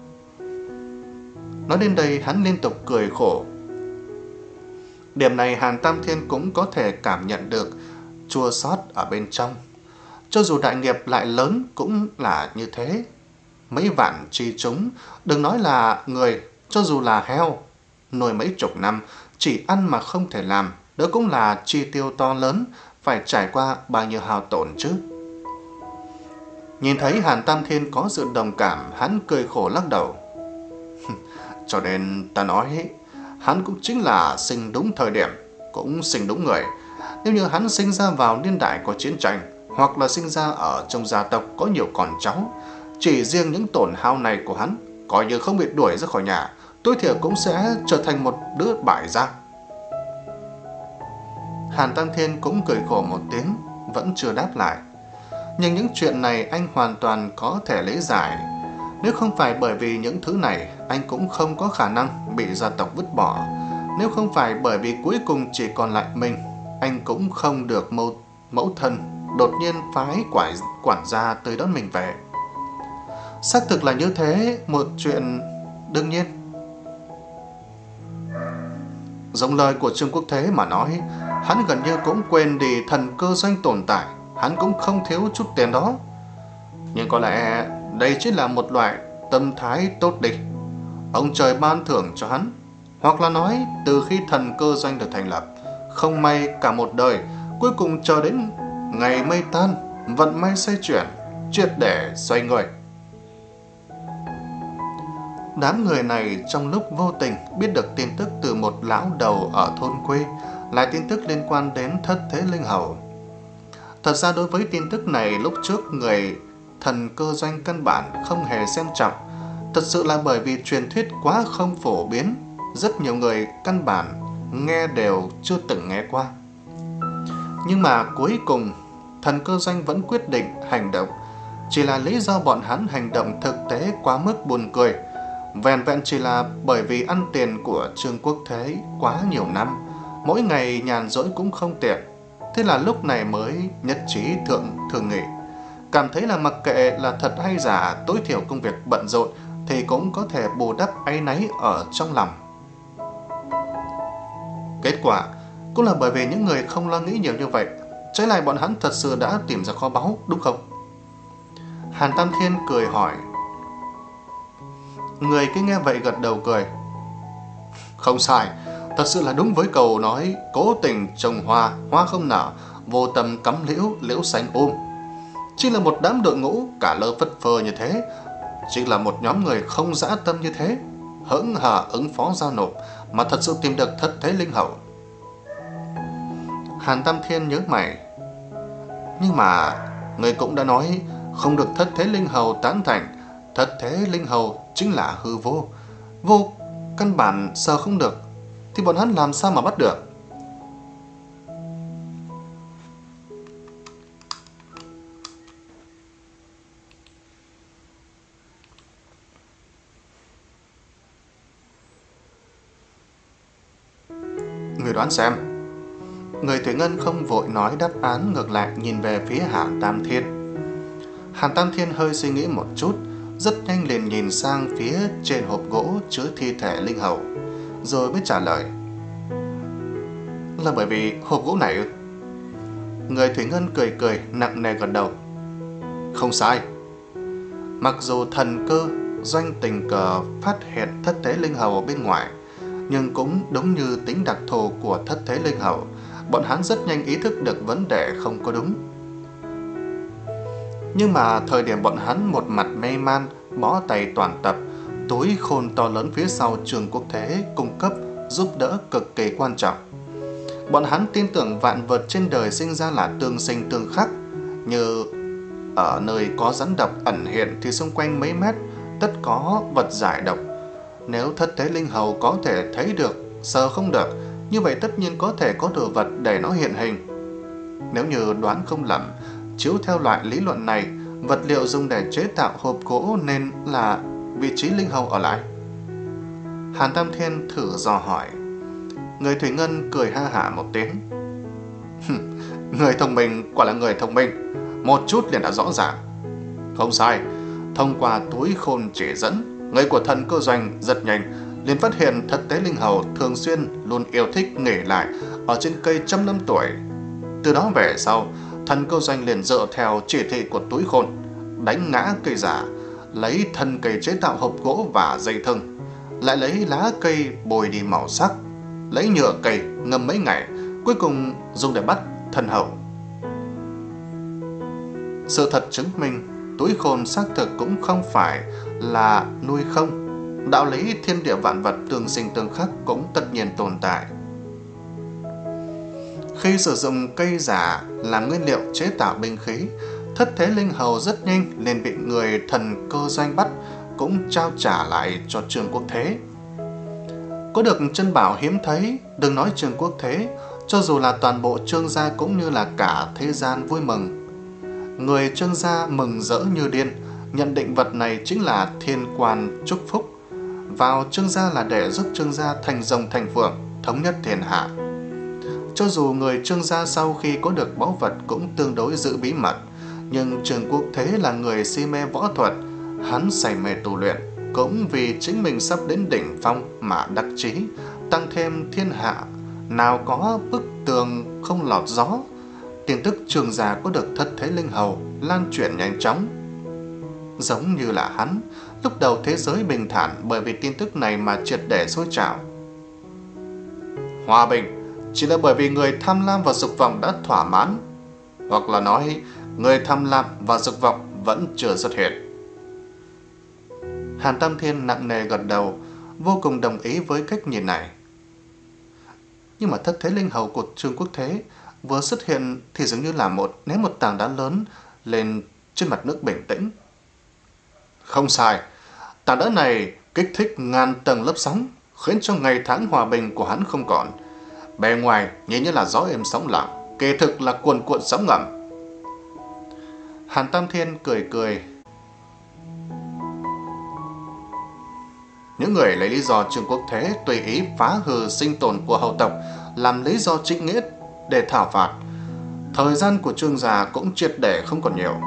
Nói đến đây hắn liên tục cười khổ. Điểm này Hàn Tam Thiên cũng có thể cảm nhận được chua xót ở bên trong. Cho dù đại nghiệp lại lớn cũng là như thế. Mấy vạn chi chúng, đừng nói là người, cho dù là heo, nuôi mấy chục năm, chỉ ăn mà không thể làm, đó cũng là chi tiêu to lớn, phải trải qua bao nhiêu hao tổn chứ. Nhìn thấy Hàn Tam Thiên có sự đồng cảm, hắn cười khổ lắc đầu. Cho nên ta nói, hắn cũng chính là sinh đúng thời điểm, cũng sinh đúng người. Nếu như hắn sinh ra vào niên đại có chiến tranh, hoặc là sinh ra ở trong gia tộc có nhiều con cháu. Chỉ riêng những tổn hao này của hắn, coi như không bị đuổi ra khỏi nhà, tối thiểu cũng sẽ trở thành một đứa bại gia. Hàn Tam Thiên cũng cười khổ một tiếng, vẫn chưa đáp lại. Nhưng những chuyện này anh hoàn toàn có thể lý giải. Nếu không phải bởi vì những thứ này, anh cũng không có khả năng bị gia tộc vứt bỏ. Nếu không phải bởi vì cuối cùng chỉ còn lại mình, anh cũng không được mẫu, mẫu thân đột nhiên phái quản, quản gia tới đón mình về. Xác thực là như thế, một chuyện đương nhiên. Giống lời của Trương Quốc Thế mà nói, hắn gần như cũng quên đi thần cơ doanh tồn tại, hắn cũng không thiếu chút tiền đó. Nhưng có lẽ đây chỉ là một loại tâm thái tốt đi, ông trời ban thưởng cho hắn. Hoặc là nói, từ khi thần cơ doanh được thành lập, không may cả một đời, cuối cùng chờ đến ngày mây tan, vận may xoay chuyển, triệt để xoay người. Đám người này trong lúc vô tình biết được tin tức từ một lão đầu ở thôn quê, là tin tức liên quan đến thất thế linh hầu. Thật ra đối với tin tức này, lúc trước người thần cơ doanh căn bản không hề xem trọng. Thật sự là bởi vì truyền thuyết quá không phổ biến, rất nhiều người căn bản nghe đều chưa từng nghe qua. Nhưng mà cuối cùng, thần cơ doanh vẫn quyết định hành động. Chỉ là lý do bọn hắn hành động thực tế quá mức buồn cười. Vẹn vẹn chỉ là bởi vì ăn tiền của Trương Quốc Thế quá nhiều năm, mỗi ngày nhàn rỗi cũng không tiện. Thế là lúc này mới nhất trí thượng thường nghỉ. Cảm thấy là mặc kệ là thật hay giả, tối thiểu công việc bận rộn thì cũng có thể bù đắp áy náy ở trong lòng. Kết quả cũng là bởi vì những người không lo nghĩ nhiều như vậy, trái lại bọn hắn thật sự đã tìm ra kho báu, đúng không? Hàn Tam Thiên cười hỏi. Người cứ nghe vậy gật đầu cười. Không sai, thật sự là đúng với câu nói cố tình trồng hoa, hoa không nở, vô tâm cắm liễu, liễu xanh um. Chỉ là một đám đội ngũ cả lơ phất phơ như thế, chỉ là một nhóm người không dã tâm như thế, hững hờ ứng phó giao nộp mà thật sự tìm được thất thế linh hậu. Hàn Tam Thiên nhớ mày. Nhưng mà người cũng đã nói không được thất thế linh hầu tán thành. Thất thế linh hầu chính là hư vô, vô căn bản sờ không được, thì bọn hắn làm sao mà bắt được? Người đoán xem. Người Thủy Ngân không vội nói đáp án, ngược lại nhìn về phía Hàn Tam Thiên. Hàn Tam Thiên hơi suy nghĩ một chút, rất nhanh liền nhìn sang phía trên hộp gỗ chứa thi thể linh hầu, rồi mới trả lời. Là bởi vì hộp gỗ này ư? Người Thủy Ngân cười cười, nặng nề gật đầu. Không sai. Mặc dù thần cơ doanh tình cờ phát hiện thất thế linh hầu ở bên ngoài, nhưng cũng đúng như tính đặc thù của thất thế linh hầu, bọn hắn rất nhanh ý thức được vấn đề không có đúng. Nhưng mà thời điểm bọn hắn một mặt mê man, bó tay toàn tập, túi khôn to lớn phía sau Trương Quốc Thế cung cấp giúp đỡ cực kỳ quan trọng. Bọn hắn tin tưởng vạn vật trên đời sinh ra là tương sinh tương khắc, như ở nơi có rắn độc ẩn hiện thì xung quanh mấy mét tất có vật giải độc. Nếu thất thế linh hầu có thể thấy được, sờ không được, như vậy tất nhiên có thể có đồ vật để nó hiện hình. Nếu như đoán không lầm, chiếu theo loại lý luận này, vật liệu dùng để chế tạo hộp gỗ nên là vị trí linh hầu ở lại. Hàn Tam Thiên thử dò hỏi. Người Thủy Ngân cười ha hả một tiếng. Người thông minh quả là người thông minh, một chút liền đã rõ ràng. Không sai, thông qua túi khôn chỉ dẫn, người của thần cơ doanh rất nhanh liền phát hiện thất tế linh hầu thường xuyên luôn yêu thích nghỉ lại ở trên cây trăm năm tuổi. Từ đó về sau, thần cơ doanh liền dựa theo chỉ thị của túi khôn, đánh ngã cây giả, lấy thân cây chế tạo hộp gỗ và dây thừng, lại lấy lá cây bồi đi màu sắc, lấy nhựa cây ngâm mấy ngày, cuối cùng dùng để bắt thần hầu. Sự thật chứng minh, túi khôn xác thực cũng không phải là nuôi không. Đạo lý thiên địa vạn vật tương sinh tương khắc cũng tất nhiên tồn tại. Khi sử dụng cây giả làm nguyên liệu chế tạo binh khí, Thất Thế Linh Hầu rất nhanh nên bị người thần cơ doanh bắt, cũng trao trả lại cho Trương Quốc Thế. Có được chân bảo hiếm thấy, đừng nói Trương Quốc Thế, cho dù là toàn bộ Trương gia cũng như là cả thế gian vui mừng. Người Trương gia mừng rỡ như điên, nhận định vật này chính là thiên quan chúc phúc, vào Trương gia là để giúp Trương gia thành rồng thành phượng, thống nhất thiên hạ. Cho dù người Trương gia sau khi có được báu vật cũng tương đối giữ bí mật, nhưng Trương Quốc Thế là người si mê võ thuật, hắn say mê tu luyện, cũng vì chính mình sắp đến đỉnh phong mà đắc chí, tăng thêm thiên hạ nào có bức tường không lọt gió. Tin tức Trương gia có được Thất Thế Linh Hầu lan truyền nhanh chóng. Giống như là hắn, lúc đầu thế giới bình thản bởi vì tin tức này mà triệt để sôi trào. Hòa bình chỉ là bởi vì người tham lam và dục vọng đã thỏa mãn, hoặc là nói người tham lam và dục vọng vẫn chưa xuất hiện. Hàn Tam Thiên nặng nề gật đầu, vô cùng đồng ý với cách nhìn này. Nhưng mà Thất Thế Linh Hầu của Trương Quốc Thế vừa xuất hiện thì dường như là một ném một tảng đá lớn lên trên mặt nước bình tĩnh. Không sai, tảng đá này kích thích ngàn tầng lớp sóng, khiến cho ngày tháng hòa bình của hắn không còn. Bề ngoài nhìn như là gió êm sóng lặng, kỳ thực là cuồn cuộn sóng ngầm. Hàn Tam Thiên cười cười. Những người lấy lý do Trương Quốc Thế tùy ý phá hư sinh tồn của hậu tộc làm lý do chính nghĩa để thảo phạt, thời gian của Trương gia cũng triệt để không còn nhiều.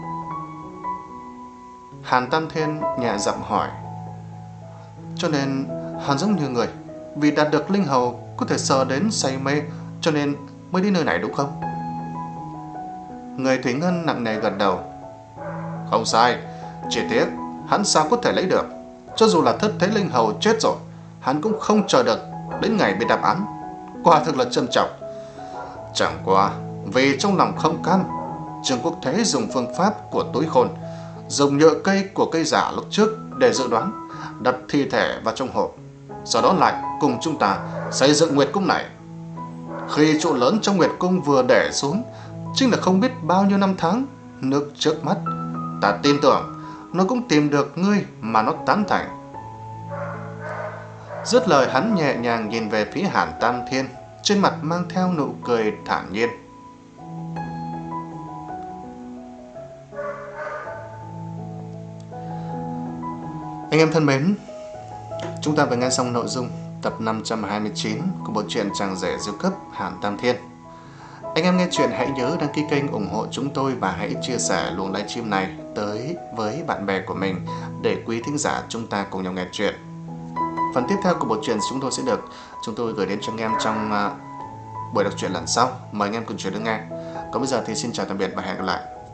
Hàn Tam Thiên nhẹ giọng hỏi, cho nên hắn giống như người vì đạt được linh hầu có thể sờ đến say mê cho nên mới đi nơi này đúng không? Người Thủy Ngân nặng nề gật đầu. Không sai, chỉ tiếc hắn sao có thể lấy được. Cho dù là Thất Thế Linh Hầu chết rồi, hắn cũng không chờ được đến ngày bị đáp án. Quả thực là trân trọng. Chẳng qua vì trong lòng không cam, Trương Quốc Thế dùng phương pháp của túi khôn, dùng nhựa cây của cây giả lúc trước để dự đoán, đặt thi thể vào trong hộp, sau đó lại cùng chúng ta xây dựng Nguyệt Cung này. Khi trụ lớn trong Nguyệt Cung vừa để xuống, chính là không biết bao nhiêu năm tháng, nước trước mắt, ta tin tưởng nó cũng tìm được ngươi mà nó tán thành. Dứt lời hắn nhẹ nhàng nhìn về phía Hàn Tam Thiên, trên mặt mang theo nụ cười thản nhiên. Anh em thân mến, chúng ta vừa nghe xong nội dung tập năm trăm hai mươi chín của bộ truyện Chàng Rể Diêu Cấp Hàn Tam Thiên. Anh em nghe chuyện hãy nhớ đăng ký kênh ủng hộ chúng tôi và hãy chia sẻ luồng livestream này tới với bạn bè của mình để quý thính giả chúng ta cùng nhau nghe chuyện. Phần tiếp theo của bộ truyện chúng tôi sẽ được chúng tôi gửi đến cho anh em trong uh, buổi đọc truyện lần sau. Mời anh em cùng chú ý lắng nghe. Còn bây giờ thì xin chào tạm biệt và hẹn gặp lại.